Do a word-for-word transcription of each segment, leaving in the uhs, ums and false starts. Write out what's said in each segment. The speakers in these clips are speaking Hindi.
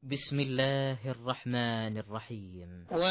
बिस्मिल्लाहिर्रहमानिर्रहीम।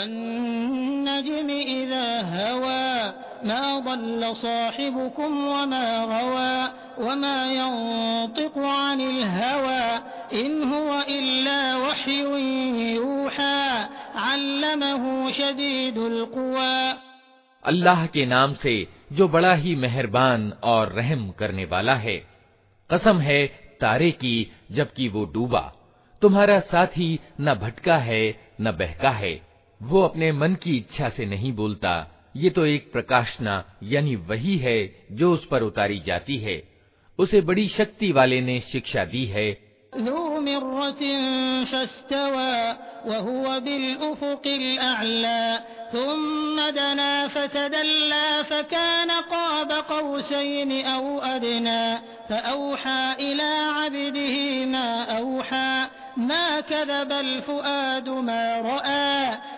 वन्नज्म इज़ा हवा मा ضل साहिबुकुम वमा गवा वमा यंतिक़ु अनिल हवा इन हुवा इल्ला वह्युन यूहा अल्लमहु शदीदुल क़ुवा। अल्लाह के नाम से जो बड़ा ही मेहरबान और रहम करने वाला है। कसम है तारे की जबकि वो डूबा, तुम्हारा साथी न भटका है न बहका है, वो अपने मन की इच्छा से नहीं बोलता। ये तो एक प्रकाशना यानी वही है जो उस पर उतारी जाती है। उसे बड़ी शक्ति वाले ने शिक्षा दी है। ज़ू मिर्रतिन फस्तवा वहुव बिल-उफ़ुक़िल अअला थुम्म दना फ़तदल्ला फ़कान क़ाब क़ौसैनि औ अदना फ़अौहा इला अब्दिही मा औहा मा कज़बल फ़ुआदु मा रआ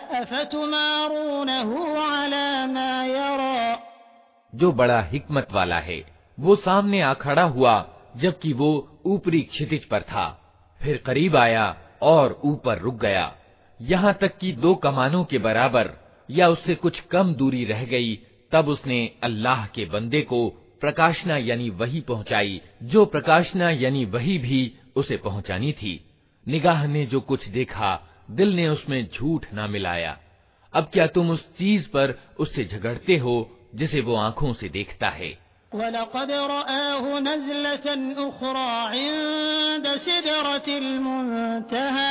अफ़तुमारूनहु अला मा यरा। जो बड़ा हिकमत वाला है वो सामने आ खड़ा हुआ जबकि वो ऊपरी क्षितिज पर था, फिर करीब आया और ऊपर रुक गया, यहाँ तक कि दो कमानों के बराबर या उससे कुछ कम दूरी रह गई। तब उसने अल्लाह के बंदे को प्रकाशना यानी वही पहुंचाई जो प्रकाशना यानी वही भी उसे पहुंचानी थी। निगाह ने जो कुछ देखा दिल ने उसमें झूठ ना मिलाया। अब क्या तुम उस चीज पर उससे झगड़ते हो जिसे वो आंखों से देखता है। वलक़द रआहु नज़लतन उख़रा इंद सिदरतिल मुंतहा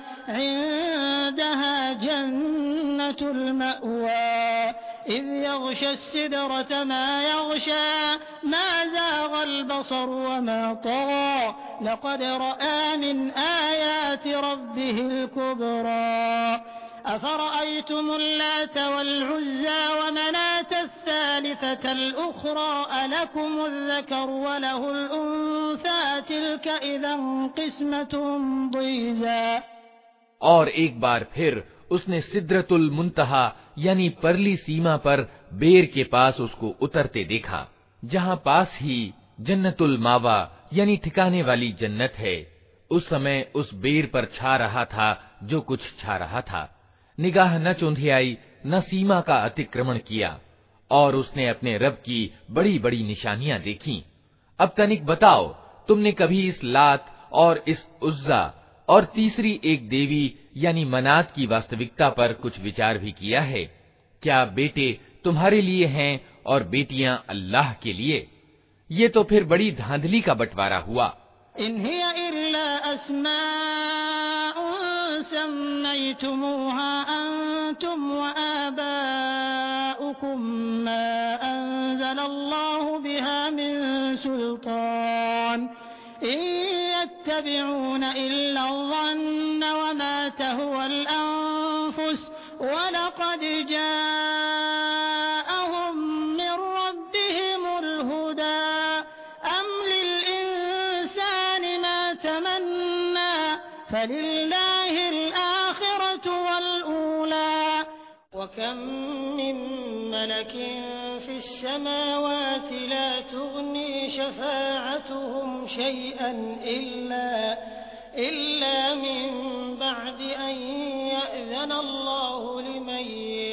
इंदहा जन्नतुल मअवा इज़ यग़शा सिदरत मा यग़शा मा ज़ाग़ल बसर वमा तग़ा लक़द रआ मिन आयाति रब्बिहिल कुबरा अफ़रअय्तुमुल लात वल उज़्ज़ा व मनात अस्सालिसतल उख़रा अलकुमुज़ ज़करु व लहुल उन्सा तिल्क इज़न क़िस्मतुन ज़ीज़ा। और एक बार फिर उसने सिदरतुल मुंतहा यानी परली सीमा पर बेर के पास उसको उतरते देखा, जहाँ पास ही जन्नतुल मावा यानी ठिकाने वाली जन्नत है। उस समय उस बेर पर छा रहा था जो कुछ छा रहा था। निगाह न चौंधियाई न सीमा का अतिक्रमण किया और उसने अपने रब की बड़ी बड़ी निशानियां देखी। अब तनिक बताओ, तुमने कभी इस लात और इस उज़्ज़ा और तीसरी एक देवी यानी मनात की वास्तविकता पर कुछ विचार भी किया है? क्या बेटे तुम्हारे लिए हैं और बेटियां अल्लाह के लिए? ये तो फिर बड़ी धांधली का बंटवारा हुआ। इन हिया इल्ला अस्माउन सम्मयतुमूहा अंतुम व आबाउकुम मा अंज़लल्लाहु बिहा मिन सुल्तान इन यत्तबिऊन इल्ला ज़न्न व मा तहवल अनफुस व लक़द जाअहुम मिन रब्बिहिमुल हुदा अम लिल-इंसानि मा तमन्ना फलिल्लाहिल आखिरतु वल ऊला व कम मिन मलकिन फिस समावाति ला तुग़नी शफ़ाअतुहुम शैअन इल्ला इल्ला मिन बअदि अन यअज़न अल्लाहु लिमन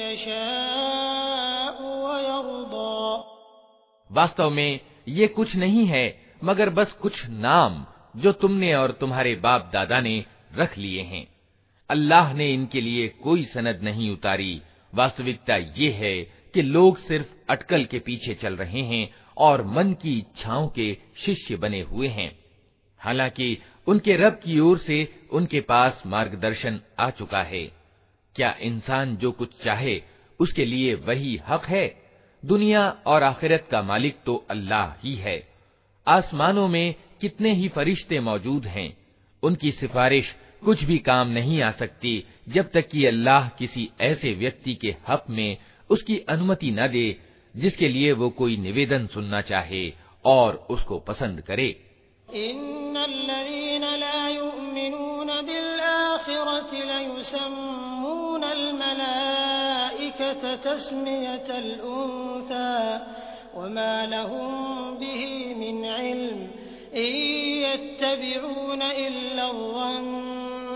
यशाअु व यर्दा। वास्तव में ये कुछ नहीं है मगर बस कुछ नाम जो तुमने और तुम्हारे बाप दादा ने रख लिए हैं। अल्लाह ने इनके लिए कोई सनद नहीं उतारी। वास्तविकता ये है कि लोग सिर्फ अटकल के पीछे चल रहे हैं और मन की इच्छाओं के शिष्य बने हुए हैं, हालांकि उनके रब की ओर से उनके पास मार्गदर्शन आ चुका है। क्या इंसान जो कुछ चाहे उसके लिए वही हक है? दुनिया और आखिरत का मालिक तो अल्लाह ही है। आसमानों में कितने ही फरिश्ते मौजूद हैं, उनकी सिफारिश कुछ भी काम नहीं आ सकती जब तक कि अल्लाह किसी ऐसे व्यक्ति के हक में उसकी अनुमति न दे जिसके लिए वो कोई निवेदन सुनना चाहे और उसको पसंद करे। इन्नल्लज़ीना ला युमिनून बिल आखिरति लयुसम्मूनल मलाइकत तस्मियतल उन्सा वमा लहुम बिही मिन इल्म इन यत्तबिऊन इल्ला ज़न्न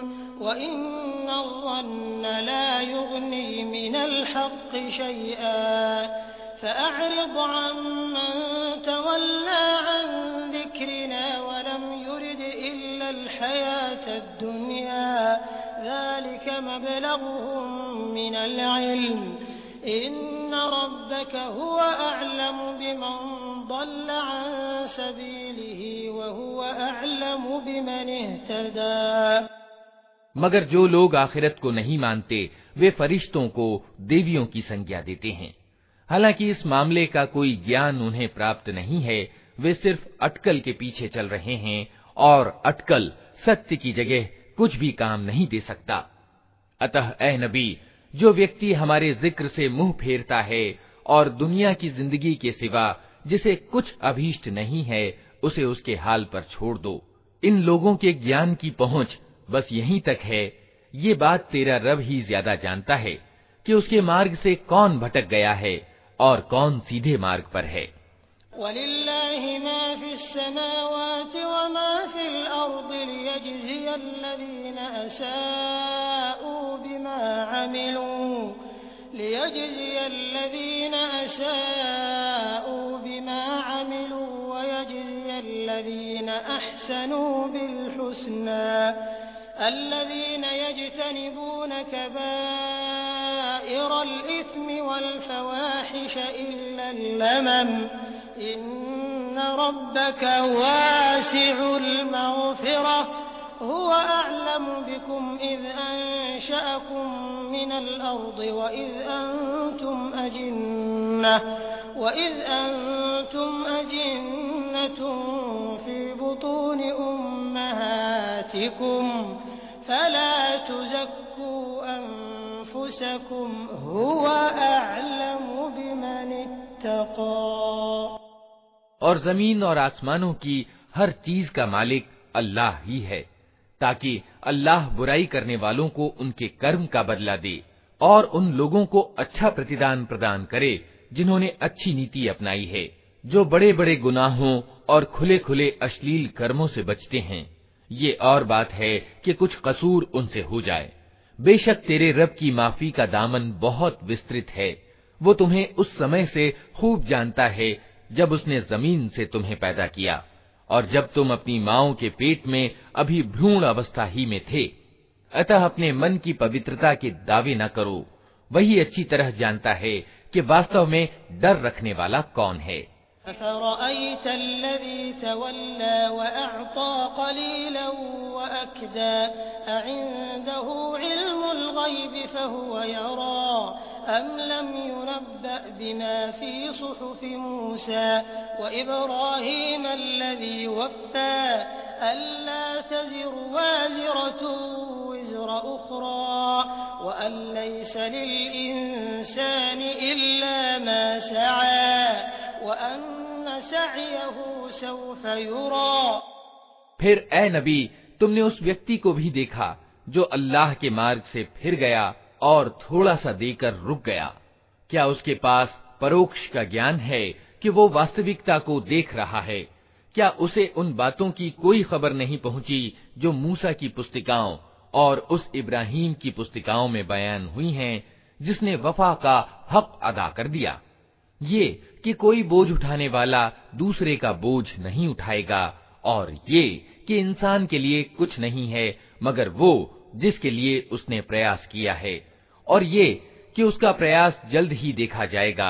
वइन्नज़्ज़न्न ला युग़नी मिनल हक़्क़ि शैआ फ़अअरिज़ अम्मन तवल्ला अन ज़िक्रिना वलम युरिद इल्लल हयातद दुनिया ज़ालिक मबलग़ुहुम मिनल इल्म इन्न रब्बक हुव अअलमु बिमन ضل عن سبيله وهو أعلم بمن اهتدى। मगर जो लोग आखिरत को नहीं मानते वे फरिश्तों को देवियों की संज्ञा देते हैं। हालांकि इस मामले का कोई ज्ञान उन्हें प्राप्त नहीं है, वे सिर्फ अटकल के पीछे चल रहे हैं और अटकल सत्य की जगह कुछ भी काम नहीं दे सकता। अतः ऐ नबी, जो व्यक्ति हमारे जिक्र से मुंह फेरता है और दुनिया की जिंदगी के सिवा जिसे कुछ अभीष्ट नहीं है उसे उसके हाल पर छोड़ दो। इन लोगों के ज्ञान की पहुंच बस यहीं तक है। ये बात तेरा रब ही ज्यादा जानता है कि उसके मार्ग से कौन भटक गया है और कौन सीधे मार्ग पर है। वलिल्लाहि मा फिस समावाति व मा फिल अर्दि लियजज़ियल्लज़ीना असाऊ बिमा अमिलू लियजज़ियल्लज़ीना असाऊ बिमा अमिलू व यजज़ियल्लज़ीना अहसनू बिल हुस्ना الذين يجتنبون كبائر الإثم والفواحش إلا اللمم إن ربك واسع المغفرة هو أعلم بكم إذ أنشأكم من الأرض وإذ أنتم أجنة وإذ أنتم أجنة في بطون أمهاتكم فلا تزكوا أنفسكم هو أعلم بمن اتقى। और जमीन और आसमानों की हर चीज का मालिक अल्लाह ही है, ताकि अल्लाह बुराई करने वालों को उनके कर्म का बदला दे और उन लोगों को अच्छा प्रतिदान प्रदान करे जिन्होंने अच्छी नीति अपनाई है, जो बड़े बड़े गुनाहों और खुले खुले अश्लील कर्मों से बचते हैं। ये और बात है कि कुछ कसूर उनसे हो जाए। बेशक तेरे रब की माफी का दामन बहुत विस्तृत है। वो तुम्हें उस समय से खूब जानता है जब उसने जमीन से तुम्हें पैदा किया और जब तुम अपनी माओं के पेट में अभी भ्रूण अवस्था ही में थे। अतः अपने मन की पवित्रता के दावे न करो। वही अच्छी तरह जानता है कि वास्तव में डर रखने वाला कौन है। أفرأيت الذي تولى وأعطى قليلا وأكدى أعنده علم الغيب فهو يرى أم لم ينبأ بما في صحف موسى وإبراهيم الذي وفى ألا تزر وازرة وزر أخرى وأن ليس للإنسان إلا ما سعى وأن سعيه سوف يرى। फिर ए नबी, तुमने उस व्यक्ति को भी देखा जो अल्लाह के मार्ग से फिर गया और थोड़ा सा देकर रुक गया। क्या उसके पास परोक्ष का ज्ञान है कि वो वास्तविकता को देख रहा है? क्या उसे उन बातों की कोई खबर नहीं पहुंची जो मूसा की पुस्तिकाओं और उस इब्राहीम की पुस्तिकाओं में बयान हुई हैं, जिसने वफा का हक अदा कर दिया? ये कि कोई बोझ उठाने वाला दूसरे का बोझ नहीं उठाएगा, और ये कि इंसान के लिए कुछ नहीं है मगर वो जिसके लिए उसने प्रयास किया है, और ये कि उसका प्रयास जल्द ही देखा जाएगा।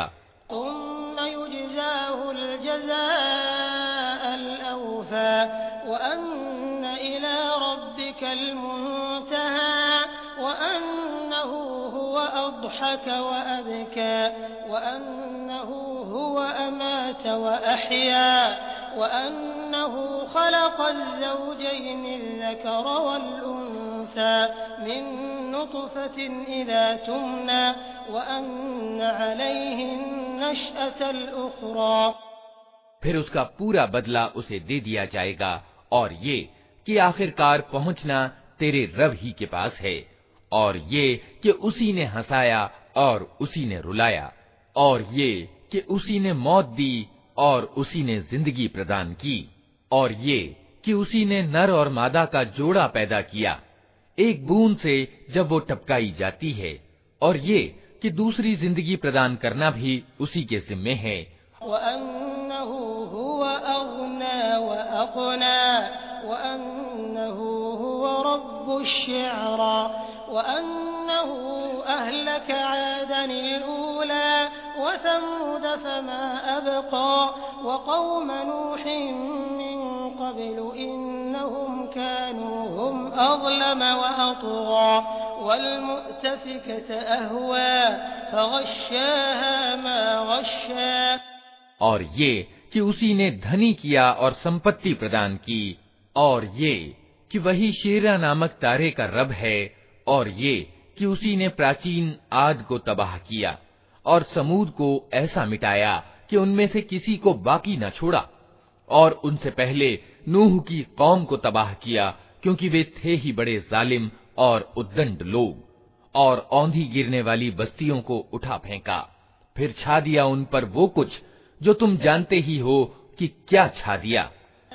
وأنه خلق الزوجين الذكر والأنثى من نطفة إذا تمنى وأن عليه النشأة الأخرى। फिर उसका पूरा बदला उसे दे दिया जाएगा, और ये कि आखिरकार पहुंचना तेरे रब ही के पास है, और ये कि उसी ने हंसाया और उसी ने रुलाया, और ये कि उसी ने मौत दी और उसी ने जिंदगी प्रदान की, और ये कि उसी ने नर और मादा का जोड़ा पैदा किया। एक बूंद से जब वो टपकाई जाती है, और ये कि दूसरी जिंदगी प्रदान करना भी उसी के जिम्मे है। और ये कि उसी ने धनी किया और संपत्ति प्रदान की, और ये कि वही शेरा नामक तारे का रब है, और ये कि उसी ने प्राचीन आद को तबाह किया और समूद को ऐसा मिटाया कि उनमें से किसी को बाकी न छोड़ा, और उनसे पहले नूह की कौम को तबाह किया, क्योंकि वे थे ही बड़े जालिम और उद्दंड लोग। और औंधी गिरने वाली बस्तियों को उठा फेंका, फिर छा दिया उन पर वो कुछ जो तुम जानते ही हो कि क्या छा दिया।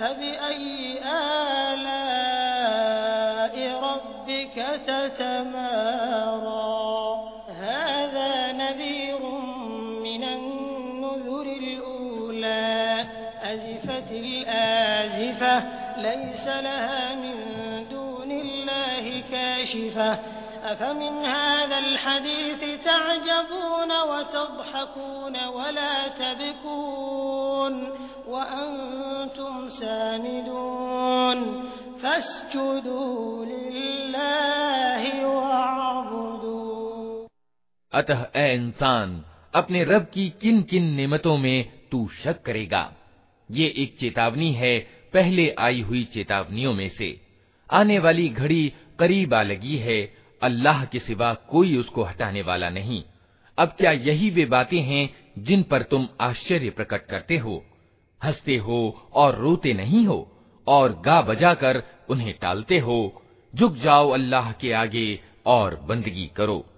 अफमिन हाज़ल हदीस तअजबून व तضحकून वला तबकून व अंतुम सामिदून फस्जुदू लिल्लाहि वअबुदू। अतः ए इंसान, अपने रब की किन किन नेमतों में तू शक करेगा? ये एक चेतावनी है पहले आई हुई चेतावनियों में से। आने वाली घड़ी करीब आ लगी है, अल्लाह के सिवा कोई उसको हटाने वाला नहीं। अब क्या यही वे बातें हैं जिन पर तुम आश्चर्य प्रकट करते हो? हंसते हो और रोते नहीं हो, और गा बजा कर उन्हें टालते हो। झुक जाओ अल्लाह के आगे और बंदगी करो।